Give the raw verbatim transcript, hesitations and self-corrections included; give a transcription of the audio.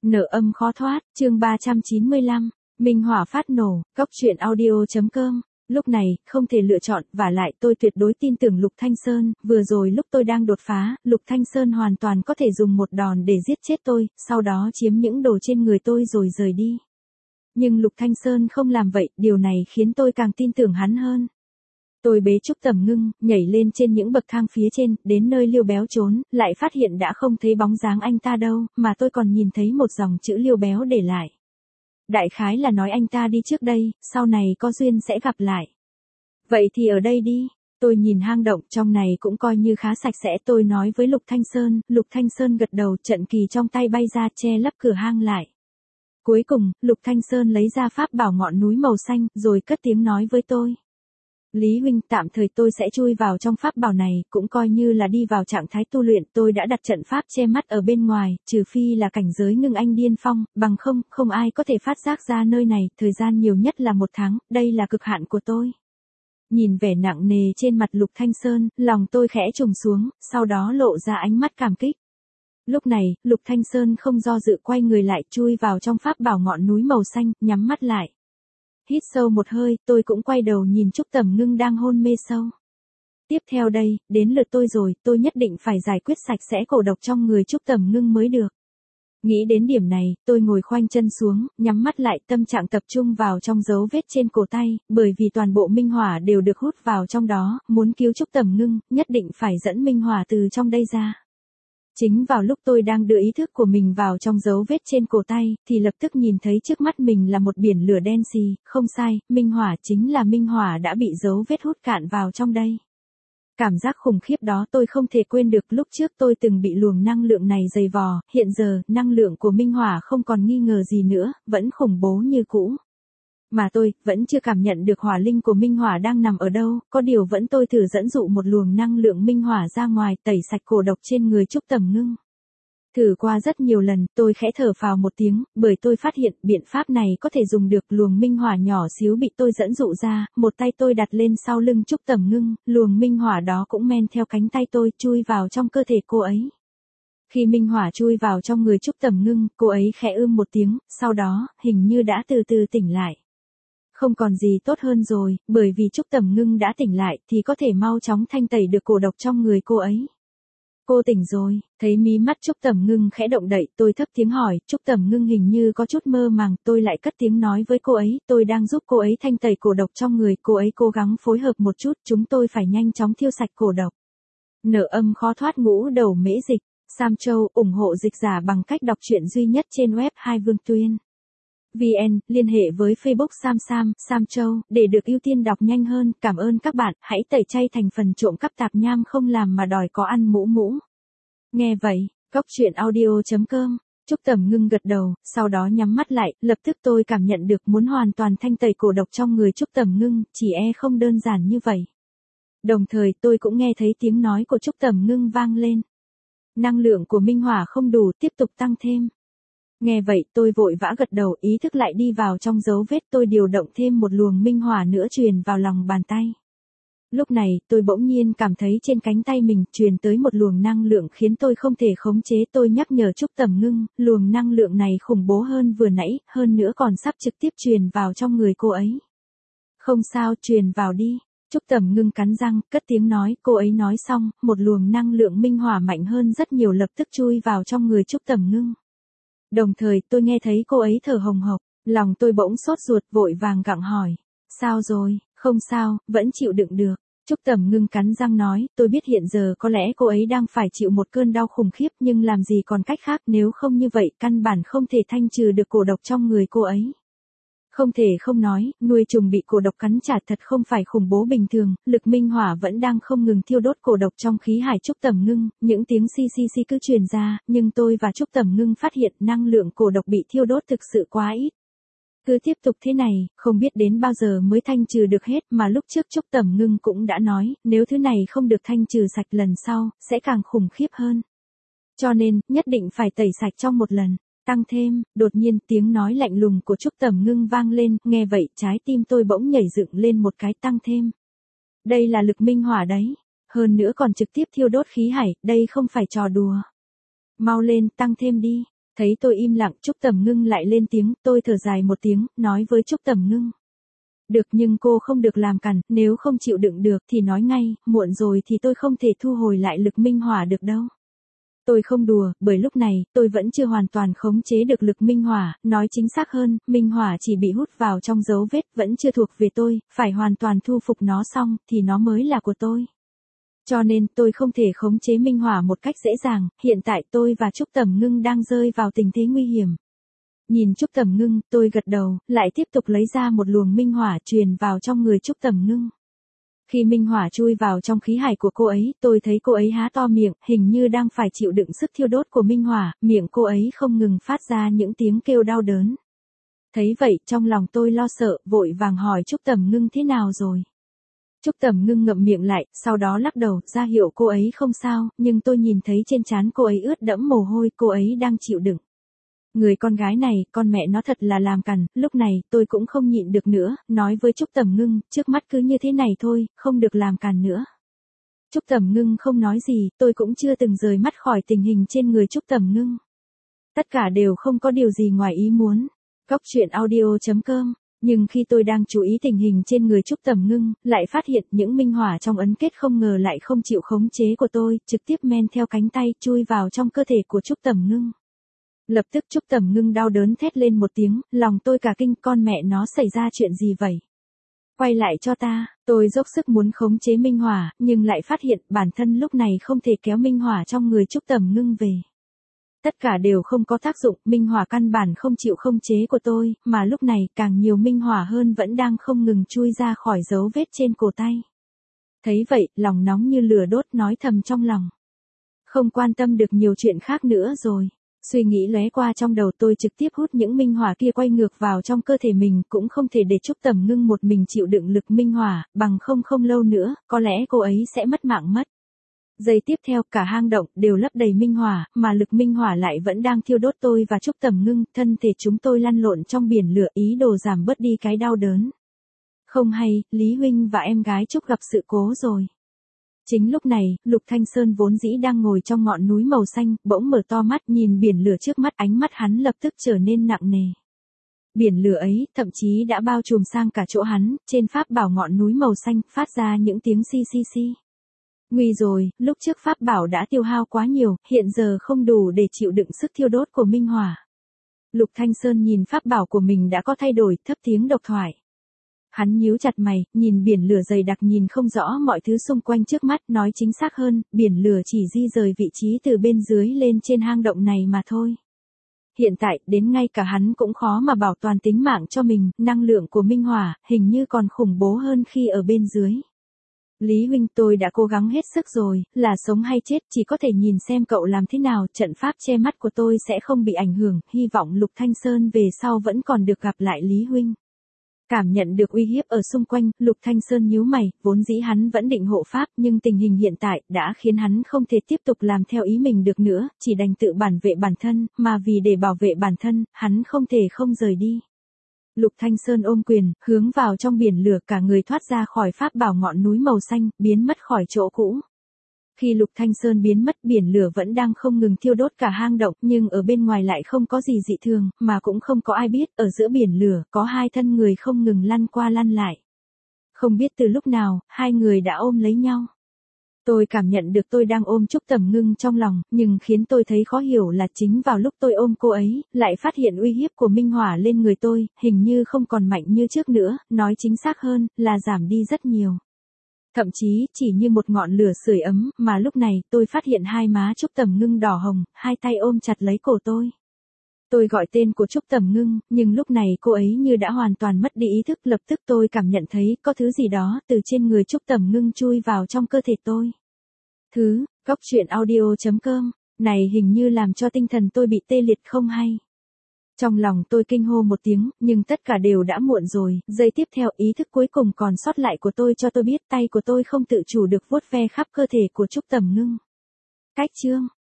Nợ âm khó thoát, chương ba trăm chín mươi lăm, minh hỏa phát nổ, góc truyện audio.com. Lúc này, không thể lựa chọn, vả lại tôi tuyệt đối tin tưởng Lục Thanh Sơn, vừa rồi lúc tôi đang đột phá, Lục Thanh Sơn hoàn toàn có thể dùng một đòn để giết chết tôi, sau đó chiếm những đồ trên người tôi rồi rời đi. Nhưng Lục Thanh Sơn không làm vậy, điều này khiến tôi càng tin tưởng hắn hơn. Tôi bế Trúc Tầm Ngưng, nhảy lên trên những bậc thang phía trên, đến nơi Liêu Béo trốn, lại phát hiện đã không thấy bóng dáng anh ta đâu, mà tôi còn nhìn thấy một dòng chữ Liêu Béo để lại. Đại khái là nói anh ta đi trước đây, sau này có duyên sẽ gặp lại. Vậy thì ở đây đi. Tôi nhìn hang động trong này cũng coi như khá sạch sẽ, tôi nói với Lục Thanh Sơn, Lục Thanh Sơn gật đầu, trận kỳ trong tay bay ra che lấp cửa hang lại. Cuối cùng, Lục Thanh Sơn lấy ra pháp bảo ngọn núi màu xanh, rồi cất tiếng nói với tôi. Lý huynh, tạm thời tôi sẽ chui vào trong pháp bảo này, cũng coi như là đi vào trạng thái tu luyện, tôi đã đặt trận pháp che mắt ở bên ngoài, trừ phi là cảnh giới ngưng anh điên phong, bằng không, không ai có thể phát giác ra nơi này, thời gian nhiều nhất là một tháng, đây là cực hạn của tôi. Nhìn vẻ nặng nề trên mặt Lục Thanh Sơn, lòng tôi khẽ trùng xuống, sau đó lộ ra ánh mắt cảm kích. Lúc này, Lục Thanh Sơn không do dự quay người lại, chui vào trong pháp bảo ngọn núi màu xanh, nhắm mắt lại. Hít sâu một hơi, tôi cũng quay đầu nhìn Trúc Tầm Ngưng đang hôn mê sâu. Tiếp theo đây, đến lượt tôi rồi, tôi nhất định phải giải quyết sạch sẽ cổ độc trong người Trúc Tầm Ngưng mới được. Nghĩ đến điểm này, tôi ngồi khoanh chân xuống, nhắm mắt lại, tâm trạng tập trung vào trong dấu vết trên cổ tay, bởi vì toàn bộ minh hỏa đều được hút vào trong đó, muốn cứu Trúc Tầm Ngưng, nhất định phải dẫn minh hỏa từ trong đây ra. Chính vào lúc tôi đang đưa ý thức của mình vào trong dấu vết trên cổ tay, thì lập tức nhìn thấy trước mắt mình là một biển lửa đen xì, không sai, minh hỏa chính là minh hỏa đã bị dấu vết hút cạn vào trong đây. Cảm giác khủng khiếp đó tôi không thể quên được, lúc trước tôi từng bị luồng năng lượng này dày vò, hiện giờ, năng lượng của minh hỏa không còn nghi ngờ gì nữa, vẫn khủng bố như cũ. Mà tôi, vẫn chưa cảm nhận được hỏa linh của minh hỏa đang nằm ở đâu, có điều vẫn tôi thử dẫn dụ một luồng năng lượng minh hỏa ra ngoài, tẩy sạch cổ độc trên người Trúc Tầm Ngưng. Thử qua rất nhiều lần, tôi khẽ thở phào một tiếng, bởi tôi phát hiện biện pháp này có thể dùng được. Luồng minh hỏa nhỏ xíu bị tôi dẫn dụ ra, một tay tôi đặt lên sau lưng Trúc Tầm Ngưng, luồng minh hỏa đó cũng men theo cánh tay tôi, chui vào trong cơ thể cô ấy. Khi minh hỏa chui vào trong người Trúc Tầm Ngưng, cô ấy khẽ ưm một tiếng, sau đó, hình như đã từ từ tỉnh lại. Không còn gì tốt hơn rồi, bởi vì Trúc Tầm Ngưng đã tỉnh lại, thì có thể mau chóng thanh tẩy được cổ độc trong người cô ấy. Cô tỉnh rồi, thấy mí mắt Trúc Tầm Ngưng khẽ động đậy, tôi thấp tiếng hỏi, Trúc Tầm Ngưng hình như có chút mơ màng, tôi lại cất tiếng nói với cô ấy, tôi đang giúp cô ấy thanh tẩy cổ độc trong người, cô ấy cố gắng phối hợp một chút, chúng tôi phải nhanh chóng thiêu sạch cổ độc. Nợ âm khó thoát ngũ đầu mễ dịch, Sam Châu, ủng hộ dịch giả bằng cách đọc truyện duy nhất trên web Hai Vương Tuyên. vê en, liên hệ với Facebook Sam Sam, Sam Châu, để được ưu tiên đọc nhanh hơn, cảm ơn các bạn, hãy tẩy chay thành phần trộm cắp tạp nham không làm mà đòi có ăn mũ mũ. Nghe vậy, góc truyện audio.com, Trúc Tầm Ngưng gật đầu, sau đó nhắm mắt lại, lập tức tôi cảm nhận được muốn hoàn toàn thanh tẩy cổ độc trong người Trúc Tầm Ngưng, chỉ e không đơn giản như vậy. Đồng thời tôi cũng nghe thấy tiếng nói của Trúc Tầm Ngưng vang lên. Năng lượng của minh hỏa không đủ, tiếp tục tăng thêm. Nghe vậy tôi vội vã gật đầu, ý thức lại đi vào trong dấu vết, tôi điều động thêm một luồng minh hỏa nữa truyền vào lòng bàn tay. Lúc này tôi bỗng nhiên cảm thấy trên cánh tay mình truyền tới một luồng năng lượng khiến tôi không thể khống chế, tôi nhắc nhở Trúc Tầm Ngưng, luồng năng lượng này khủng bố hơn vừa nãy, hơn nữa còn sắp trực tiếp truyền vào trong người cô ấy. Không sao, truyền vào đi. Trúc Tầm Ngưng cắn răng, cất tiếng nói, cô ấy nói xong, một luồng năng lượng minh hỏa mạnh hơn rất nhiều lập tức chui vào trong người Trúc Tầm Ngưng. Đồng thời tôi nghe thấy cô ấy thở hồng hộc, lòng tôi bỗng sốt ruột, vội vàng gặng hỏi. Sao rồi, không sao, vẫn chịu đựng được. Trúc Tầm Ngưng cắn răng nói, tôi biết hiện giờ có lẽ cô ấy đang phải chịu một cơn đau khủng khiếp, nhưng làm gì còn cách khác, nếu không như vậy căn bản không thể thanh trừ được cổ độc trong người cô ấy. Không thể không nói, nuôi trùng bị cổ độc cắn trả thật không phải khủng bố bình thường, lực minh hỏa vẫn đang không ngừng thiêu đốt cổ độc trong khí hải Trúc Tầm Ngưng, những tiếng xi xi xi cứ truyền ra, nhưng tôi và Trúc Tầm Ngưng phát hiện năng lượng cổ độc bị thiêu đốt thực sự quá ít. Cứ tiếp tục thế này, không biết đến bao giờ mới thanh trừ được hết, mà lúc trước Trúc Tầm Ngưng cũng đã nói, nếu thứ này không được thanh trừ sạch lần sau, sẽ càng khủng khiếp hơn. Cho nên, nhất định phải tẩy sạch trong một lần. Tăng thêm, đột nhiên tiếng nói lạnh lùng của Trúc Tầm Ngưng vang lên, nghe vậy trái tim tôi bỗng nhảy dựng lên một cái, tăng thêm. Đây là lực minh hỏa đấy, hơn nữa còn trực tiếp thiêu đốt khí hải, đây không phải trò đùa. Mau lên, tăng thêm đi. Thấy tôi im lặng, Trúc Tầm Ngưng lại lên tiếng, tôi thở dài một tiếng, nói với Trúc Tầm Ngưng. Được, nhưng cô không được làm cằn, nếu không chịu đựng được thì nói ngay, muộn rồi thì tôi không thể thu hồi lại lực minh hỏa được đâu. Tôi không đùa, bởi lúc này, tôi vẫn chưa hoàn toàn khống chế được lực minh hỏa, nói chính xác hơn, minh hỏa chỉ bị hút vào trong dấu vết, vẫn chưa thuộc về tôi, phải hoàn toàn thu phục nó xong, thì nó mới là của tôi. Cho nên, tôi không thể khống chế minh hỏa một cách dễ dàng, hiện tại tôi và Trúc Tầm Ngưng đang rơi vào tình thế nguy hiểm. Nhìn Trúc Tầm Ngưng, tôi gật đầu, lại tiếp tục lấy ra một luồng minh hỏa truyền vào trong người Trúc Tầm Ngưng. Khi minh hỏa chui vào trong khí hải của cô ấy, tôi thấy cô ấy há to miệng, hình như đang phải chịu đựng sức thiêu đốt của minh hỏa, miệng cô ấy không ngừng phát ra những tiếng kêu đau đớn. Thấy vậy, trong lòng tôi lo sợ, vội vàng hỏi Trúc Tầm Ngưng thế nào rồi. Trúc Tầm Ngưng ngậm miệng lại, sau đó lắc đầu, ra hiệu cô ấy không sao, nhưng tôi nhìn thấy trên trán cô ấy ướt đẫm mồ hôi, cô ấy đang chịu đựng. Người con gái này, con mẹ nó thật là làm cằn, lúc này, tôi cũng không nhịn được nữa, nói với Trúc Tầm Ngưng, trước mắt cứ như thế này thôi, không được làm cằn nữa. Trúc Tầm Ngưng không nói gì, tôi cũng chưa từng rời mắt khỏi tình hình trên người Trúc Tầm Ngưng. Tất cả đều không có điều gì ngoài ý muốn. Cóc truyện audio chấm com. Nhưng khi tôi đang chú ý tình hình trên người Trúc Tầm Ngưng, lại phát hiện những minh hỏa trong ấn kết không ngờ lại không chịu khống chế của tôi, trực tiếp men theo cánh tay, chui vào trong cơ thể của Trúc Tầm Ngưng. Lập tức Trúc Tầm Ngưng đau đớn thét lên một tiếng, lòng tôi cả kinh, con mẹ nó xảy ra chuyện gì vậy? Quay lại cho ta, tôi dốc sức muốn khống chế minh hỏa, nhưng lại phát hiện bản thân lúc này không thể kéo minh hỏa trong người Trúc Tầm Ngưng về. Tất cả đều không có tác dụng, minh hỏa căn bản không chịu khống chế của tôi, mà lúc này càng nhiều minh hỏa hơn vẫn đang không ngừng chui ra khỏi dấu vết trên cổ tay. Thấy vậy, lòng nóng như lửa đốt, nói thầm trong lòng. Không quan tâm được nhiều chuyện khác nữa rồi. Suy nghĩ lóe qua trong đầu, tôi trực tiếp hút những minh hỏa kia quay ngược vào trong cơ thể mình, cũng không thể để Trúc Tầm Ngưng một mình chịu đựng lực minh hỏa, bằng không không lâu nữa, có lẽ cô ấy sẽ mất mạng mất. Giây tiếp theo, cả hang động đều lấp đầy minh hỏa, mà lực minh hỏa lại vẫn đang thiêu đốt tôi và Trúc Tầm Ngưng, thân thể chúng tôi lăn lộn trong biển lửa, ý đồ giảm bớt đi cái đau đớn. Không hay, Lý huynh và em gái Trúc gặp sự cố rồi. Chính lúc này, Lục Thanh Sơn vốn dĩ đang ngồi trong ngọn núi màu xanh, bỗng mở to mắt nhìn biển lửa trước mắt, ánh mắt hắn lập tức trở nên nặng nề. Biển lửa ấy, thậm chí đã bao trùm sang cả chỗ hắn, trên pháp bảo ngọn núi màu xanh, phát ra những tiếng xi xi xi. Nguy rồi, lúc trước pháp bảo đã tiêu hao quá nhiều, hiện giờ không đủ để chịu đựng sức thiêu đốt của minh hỏa. Lục Thanh Sơn nhìn pháp bảo của mình đã có thay đổi, thấp tiếng độc thoại. Hắn nhíu chặt mày, nhìn biển lửa dày đặc, nhìn không rõ mọi thứ xung quanh trước mắt, nói chính xác hơn, biển lửa chỉ di rời vị trí từ bên dưới lên trên hang động này mà thôi. Hiện tại, đến ngay cả hắn cũng khó mà bảo toàn tính mạng cho mình, năng lượng của minh hỏa, hình như còn khủng bố hơn khi ở bên dưới. Lý huynh, tôi đã cố gắng hết sức rồi, là sống hay chết, chỉ có thể nhìn xem cậu làm thế nào, trận pháp che mắt của tôi sẽ không bị ảnh hưởng, hy vọng Lục Thanh Sơn về sau vẫn còn được gặp lại Lý huynh. Cảm nhận được uy hiếp ở xung quanh, Lục Thanh Sơn nhíu mày, vốn dĩ hắn vẫn định hộ pháp, nhưng tình hình hiện tại đã khiến hắn không thể tiếp tục làm theo ý mình được nữa, chỉ đành tự bảo vệ bản thân, mà vì để bảo vệ bản thân, hắn không thể không rời đi. Lục Thanh Sơn ôm quyền, hướng vào trong biển lửa, cả người thoát ra khỏi pháp bảo ngọn núi màu xanh, biến mất khỏi chỗ cũ. Khi Lục Thanh Sơn biến mất, biển lửa vẫn đang không ngừng thiêu đốt cả hang động, nhưng ở bên ngoài lại không có gì dị thường, mà cũng không có ai biết, ở giữa biển lửa, có hai thân người không ngừng lăn qua lăn lại. Không biết từ lúc nào, hai người đã ôm lấy nhau. Tôi cảm nhận được tôi đang ôm Trúc Tầm Ngưng trong lòng, nhưng khiến tôi thấy khó hiểu là chính vào lúc tôi ôm cô ấy, lại phát hiện uy hiếp của minh hỏa lên người tôi, hình như không còn mạnh như trước nữa, nói chính xác hơn, là giảm đi rất nhiều. Thậm chí, chỉ như một ngọn lửa sưởi ấm, mà lúc này, tôi phát hiện hai má Trúc Tầm Ngưng đỏ hồng, hai tay ôm chặt lấy cổ tôi. Tôi gọi tên của Trúc Tầm Ngưng, nhưng lúc này cô ấy như đã hoàn toàn mất đi ý thức, lập tức tôi cảm nhận thấy có thứ gì đó từ trên người Trúc Tầm Ngưng chui vào trong cơ thể tôi. Thứ, cóc truyện audio chấm com, này hình như làm cho tinh thần tôi bị tê liệt không hay. Trong lòng tôi kinh hô một tiếng, nhưng tất cả đều đã muộn rồi, giây tiếp theo ý thức cuối cùng còn sót lại của tôi cho tôi biết tay của tôi không tự chủ được vuốt ve khắp cơ thể của Trúc Tầm Ngưng. Cách chương